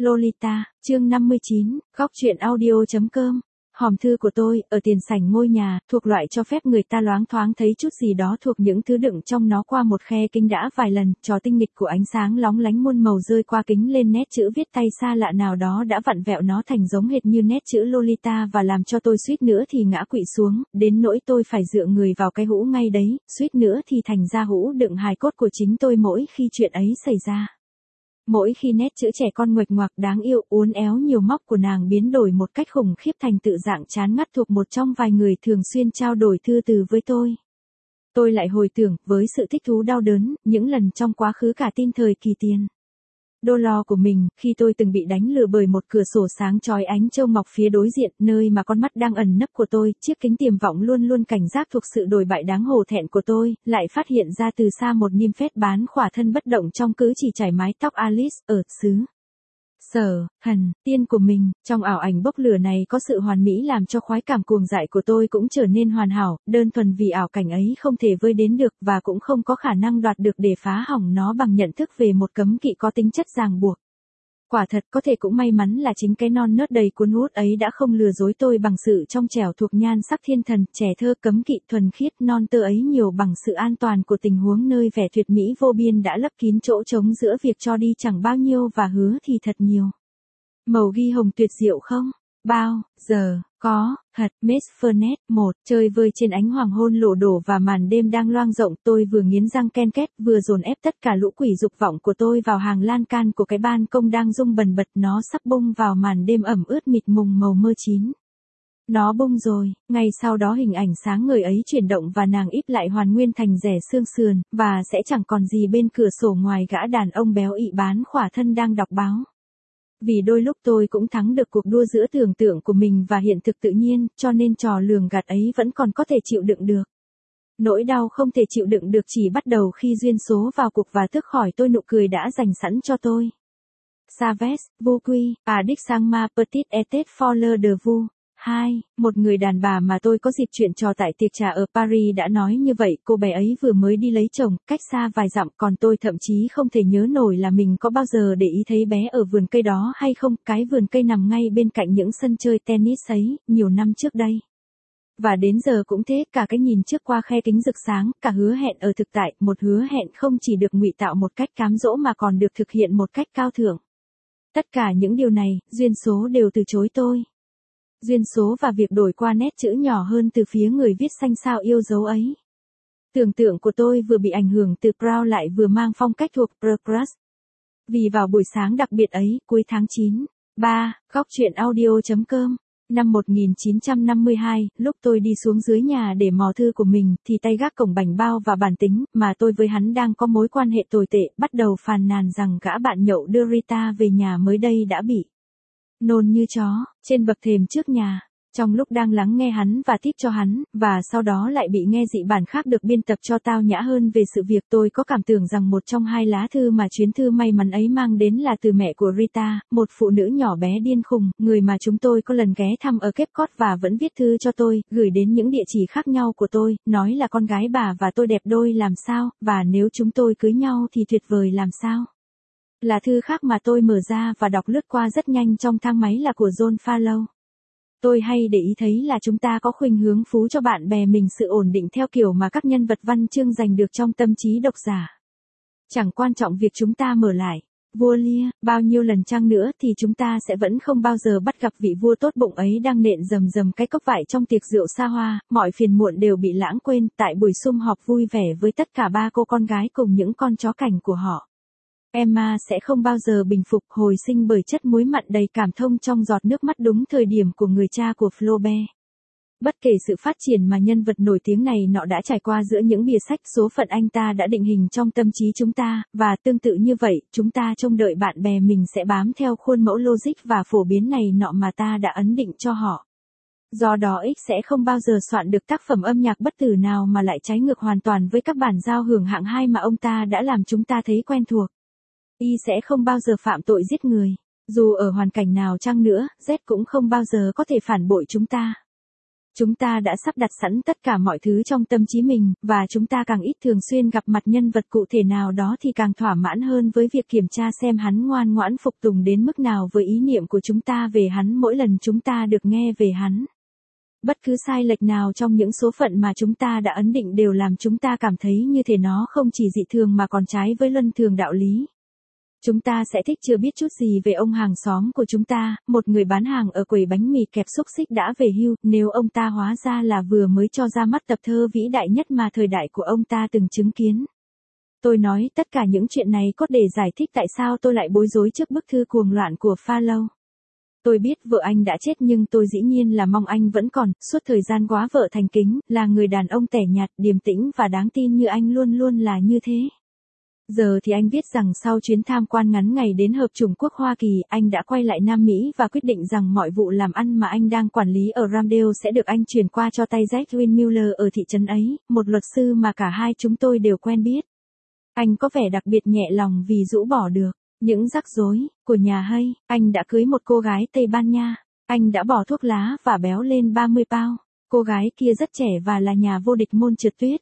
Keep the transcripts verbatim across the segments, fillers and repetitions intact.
Lolita, chương năm mươi chín, góc truyện audio chấm com. Hòm thư của tôi, ở tiền sảnh ngôi nhà, thuộc loại cho phép người ta loáng thoáng thấy chút gì đó thuộc những thứ đựng trong nó qua một khe kính đã vài lần, trò tinh nghịch của ánh sáng lóng lánh muôn màu rơi qua kính lên nét chữ viết tay xa lạ nào đó đã vặn vẹo nó thành giống hệt như nét chữ Lolita và làm cho tôi suýt nữa thì ngã quỵ xuống, đến nỗi tôi phải dựa người vào cái hũ ngay đấy, suýt nữa thì thành ra hũ đựng hài cốt của chính tôi mỗi khi chuyện ấy xảy ra. Mỗi khi nét chữ trẻ con nguệch ngoạc đáng yêu uốn éo nhiều móc của nàng biến đổi một cách khủng khiếp thành tự dạng chán ngắt thuộc một trong vài người thường xuyên trao đổi thư từ với tôi. Tôi lại hồi tưởng với sự thích thú đau đớn, những lần trong quá khứ cả tin thời kỳ tiền đô lo của mình, khi tôi từng bị đánh lừa bởi một cửa sổ sáng chói ánh châu ngọc phía đối diện, nơi mà con mắt đang ẩn nấp của tôi, chiếc kính tiềm vọng luôn luôn cảnh giác thuộc sự đồi bại đáng hổ thẹn của tôi, lại phát hiện ra từ xa một niêm phết bán khỏa thân bất động trong cứ chỉ chải mái tóc Alice, ở xứ Sở, Hần, tiên của mình. Trong ảo ảnh bốc lửa này có sự hoàn mỹ làm cho khoái cảm cuồng dại của tôi cũng trở nên hoàn hảo, đơn thuần vì ảo cảnh ấy không thể vơi đến được và cũng không có khả năng đoạt được để phá hỏng nó bằng nhận thức về một cấm kỵ có tính chất ràng buộc. Quả thật có thể cũng may mắn là chính cái non nớt đầy cuốn hút ấy đã không lừa dối tôi bằng sự trong trẻo thuộc nhan sắc thiên thần, trẻ thơ cấm kỵ thuần khiết non tơ ấy nhiều bằng sự an toàn của tình huống nơi vẻ tuyệt mỹ vô biên đã lấp kín chỗ trống giữa việc cho đi chẳng bao nhiêu và hứa thì thật nhiều. Màu ghi hồng tuyệt diệu không? Bao giờ có thật Miss Fernet một chơi vơi trên ánh hoàng hôn lộ đổ và màn đêm đang loang rộng, tôi vừa nghiến răng ken két vừa dồn ép tất cả lũ quỷ dục vọng của tôi vào hàng lan can của cái ban công đang rung bần bật, nó sắp bung vào màn đêm ẩm ướt mịt mùng màu mơ chín. Nó bung rồi, ngay sau đó hình ảnh sáng ngời ấy chuyển động và nàng íp lại hoàn nguyên thành rẻ xương sườn, và sẽ chẳng còn gì bên cửa sổ ngoài gã đàn ông béo ị bán khỏa thân đang đọc báo. Vì đôi lúc tôi cũng thắng được cuộc đua giữa tưởng tượng của mình và hiện thực tự nhiên, cho nên trò lường gạt ấy vẫn còn có thể chịu đựng được. Nỗi đau không thể chịu đựng được chỉ bắt đầu khi duyên số vào cuộc và tước khỏi tôi nụ cười đã dành sẵn cho tôi. Saves, Vauquois, Adic sang ma petite était folle de vous. hai. Một người đàn bà mà tôi có dịp chuyện trò tại tiệc trà ở Paris đã nói như vậy, cô bé ấy vừa mới đi lấy chồng, cách xa vài dặm, còn tôi thậm chí không thể nhớ nổi là mình có bao giờ để ý thấy bé ở vườn cây đó hay không, cái vườn cây nằm ngay bên cạnh những sân chơi tennis ấy, nhiều năm trước đây. Và đến giờ cũng thế, cả cái nhìn trước qua khe kính rực sáng, cả hứa hẹn ở thực tại, một hứa hẹn không chỉ được ngụy tạo một cách cám dỗ mà còn được thực hiện một cách cao thượng. Tất cả những điều này, duyên số đều từ chối tôi. Duyên số và việc đổi qua nét chữ nhỏ hơn từ phía người viết xanh xao yêu dấu ấy. Tưởng tượng của tôi vừa bị ảnh hưởng từ Proud lại vừa mang phong cách thuộc Progress. Vì vào buổi sáng đặc biệt ấy, cuối tháng chín, ba, góc truyện audio chấm com, năm một nghìn chín trăm năm mươi hai, lúc tôi đi xuống dưới nhà để mò thư của mình, thì tay gác cổng bảnh bao và bản tính, mà tôi với hắn đang có mối quan hệ tồi tệ, bắt đầu phàn nàn rằng gã bạn nhậu đưa Rita về nhà mới đây đã bị nôn như chó, trên bậc thềm trước nhà. Trong lúc đang lắng nghe hắn và tip cho hắn, và sau đó lại bị nghe dị bản khác được biên tập cho tao nhã hơn về sự việc, tôi có cảm tưởng rằng một trong hai lá thư mà chuyến thư may mắn ấy mang đến là từ mẹ của Rita, một phụ nữ nhỏ bé điên khùng, người mà chúng tôi có lần ghé thăm ở Cape Cod và vẫn viết thư cho tôi, gửi đến những địa chỉ khác nhau của tôi, nói là con gái bà và tôi đẹp đôi làm sao, và nếu chúng tôi cưới nhau thì tuyệt vời làm sao. Là thư khác mà tôi mở ra và đọc lướt qua rất nhanh trong thang máy là của John Farlow. Tôi hay để ý thấy là chúng ta có khuynh hướng phú cho bạn bè mình sự ổn định theo kiểu mà các nhân vật văn chương giành được trong tâm trí độc giả. Chẳng quan trọng việc chúng ta mở lại vua Lear bao nhiêu lần chăng nữa thì chúng ta sẽ vẫn không bao giờ bắt gặp vị vua tốt bụng ấy đang nện rầm rầm cái cốc vải trong tiệc rượu xa hoa, mọi phiền muộn đều bị lãng quên tại buổi sum họp vui vẻ với tất cả ba cô con gái cùng những con chó cảnh của họ. Emma sẽ không bao giờ bình phục hồi sinh bởi chất muối mặn đầy cảm thông trong giọt nước mắt đúng thời điểm của người cha của Flaubert. Bất kể sự phát triển mà nhân vật nổi tiếng này nọ đã trải qua giữa những bìa sách, số phận anh ta đã định hình trong tâm trí chúng ta, và tương tự như vậy, chúng ta trông đợi bạn bè mình sẽ bám theo khuôn mẫu logic và phổ biến này nọ mà ta đã ấn định cho họ. Do đó X sẽ không bao giờ soạn được tác phẩm âm nhạc bất tử nào mà lại trái ngược hoàn toàn với các bản giao hưởng hạng hai mà ông ta đã làm chúng ta thấy quen thuộc. Y sẽ không bao giờ phạm tội giết người. Dù ở hoàn cảnh nào chăng nữa, Z cũng không bao giờ có thể phản bội chúng ta. Chúng ta đã sắp đặt sẵn tất cả mọi thứ trong tâm trí mình, và chúng ta càng ít thường xuyên gặp mặt nhân vật cụ thể nào đó thì càng thỏa mãn hơn với việc kiểm tra xem hắn ngoan ngoãn phục tùng đến mức nào với ý niệm của chúng ta về hắn mỗi lần chúng ta được nghe về hắn. Bất cứ sai lệch nào trong những số phận mà chúng ta đã ấn định đều làm chúng ta cảm thấy như thể nó không chỉ dị thường mà còn trái với luân thường đạo lý. Chúng ta sẽ thích chưa biết chút gì về ông hàng xóm của chúng ta, một người bán hàng ở quầy bánh mì kẹp xúc xích đã về hưu, nếu ông ta hóa ra là vừa mới cho ra mắt tập thơ vĩ đại nhất mà thời đại của ông ta từng chứng kiến. Tôi nói tất cả những chuyện này cốt để giải thích tại sao tôi lại bối rối trước bức thư cuồng loạn của Pharaoh. Tôi biết vợ anh đã chết nhưng tôi dĩ nhiên là mong anh vẫn còn, suốt thời gian quá vợ thành kính, là người đàn ông tẻ nhạt, điềm tĩnh và đáng tin như anh luôn luôn là như thế. Giờ thì anh biết rằng sau chuyến tham quan ngắn ngày đến Hợp chủng quốc Hoa Kỳ, anh đã quay lại Nam Mỹ và quyết định rằng mọi vụ làm ăn mà anh đang quản lý ở Ramdale sẽ được anh chuyển qua cho tay Jack Windmuller ở thị trấn ấy, một luật sư mà cả hai chúng tôi đều quen biết. Anh có vẻ đặc biệt nhẹ lòng vì rũ bỏ được những rắc rối của nhà Hay. Anh đã cưới một cô gái Tây Ban Nha. Anh đã bỏ thuốc lá và béo lên ba mươi pound. Cô gái kia rất trẻ và là nhà vô địch môn trượt tuyết.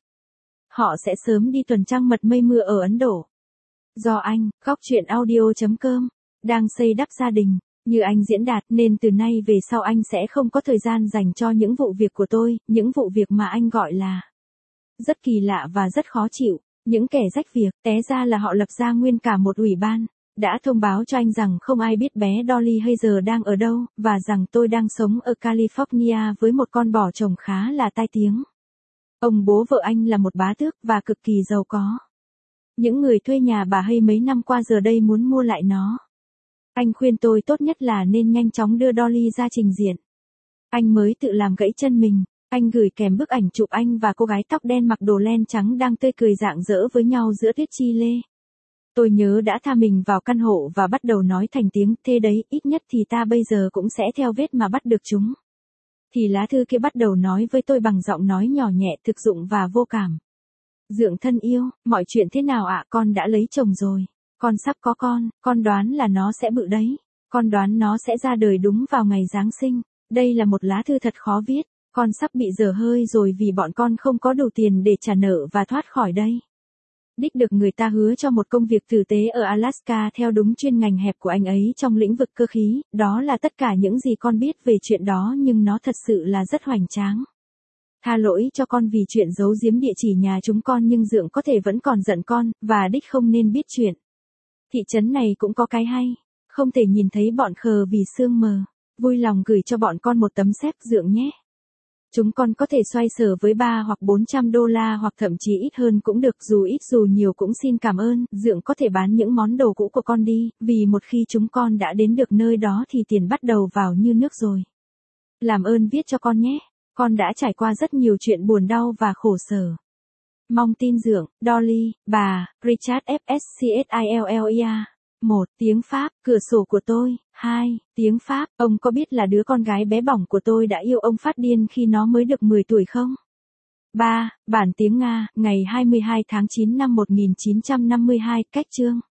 Họ sẽ sớm đi tuần trăng mật mây mưa ở Ấn Độ. Do anh, góc truyện audio chấm com, đang xây đắp gia đình, như anh diễn đạt, nên từ nay về sau anh sẽ không có thời gian dành cho những vụ việc của tôi, những vụ việc mà anh gọi là rất kỳ lạ và rất khó chịu. Những kẻ rách việc, té ra là họ lập ra nguyên cả một ủy ban, đã thông báo cho anh rằng không ai biết bé Dolly Hazel đang ở đâu, và rằng tôi đang sống ở California với một con bò chồng khá là tai tiếng. Ông bố vợ anh là một bá tước và cực kỳ giàu có. Những người thuê nhà bà Hay mấy năm qua giờ đây muốn mua lại nó. Anh khuyên tôi tốt nhất là nên nhanh chóng đưa Dolly ra trình diện. Anh mới tự làm gãy chân mình. Anh gửi kèm bức ảnh chụp anh và cô gái tóc đen mặc đồ len trắng đang tươi cười rạng rỡ với nhau giữa tuyết Chile. Tôi nhớ đã tha mình vào căn hộ và bắt đầu nói thành tiếng, thế đấy, ít nhất thì ta bây giờ cũng sẽ theo vết mà bắt được chúng. Thì lá thư kia bắt đầu nói với tôi bằng giọng nói nhỏ nhẹ, thực dụng và vô cảm. Dượng thân yêu, mọi chuyện thế nào ạ? Con đã lấy chồng rồi. Con sắp có con, con đoán là nó sẽ bự đấy. Con đoán nó sẽ ra đời đúng vào ngày Giáng sinh. Đây là một lá thư thật khó viết. Con sắp bị dở hơi rồi vì bọn con không có đủ tiền để trả nợ và thoát khỏi đây. Đích được người ta hứa cho một công việc tử tế ở Alaska theo đúng chuyên ngành hẹp của anh ấy trong lĩnh vực cơ khí, đó là tất cả những gì con biết về chuyện đó nhưng nó thật sự là rất hoành tráng. Tha lỗi cho con vì chuyện giấu giếm địa chỉ nhà chúng con nhưng dượng có thể vẫn còn giận con, và đích không nên biết chuyện. Thị trấn này cũng có cái hay, không thể nhìn thấy bọn khờ vì sương mờ. Vui lòng gửi cho bọn con một tấm xếp dượng nhé. Chúng con có thể xoay sở với ba hoặc bốn trăm đô la hoặc thậm chí ít hơn cũng được, dù ít dù nhiều cũng xin cảm ơn, dượng có thể bán những món đồ cũ của con đi, vì một khi chúng con đã đến được nơi đó thì tiền bắt đầu vào như nước rồi. Làm ơn viết cho con nhé, con đã trải qua rất nhiều chuyện buồn đau và khổ sở. Mong tin dượng, Dolly, bà, Richard F S C S I L L E A. một. Tiếng Pháp, cửa sổ của tôi. hai. Tiếng Pháp, ông có biết là đứa con gái bé bỏng của tôi đã yêu ông phát điên khi nó mới được mười tuổi không? ba. Bản tiếng Nga, ngày hai mươi hai tháng chín năm một nghìn chín trăm năm mươi hai, cách chương.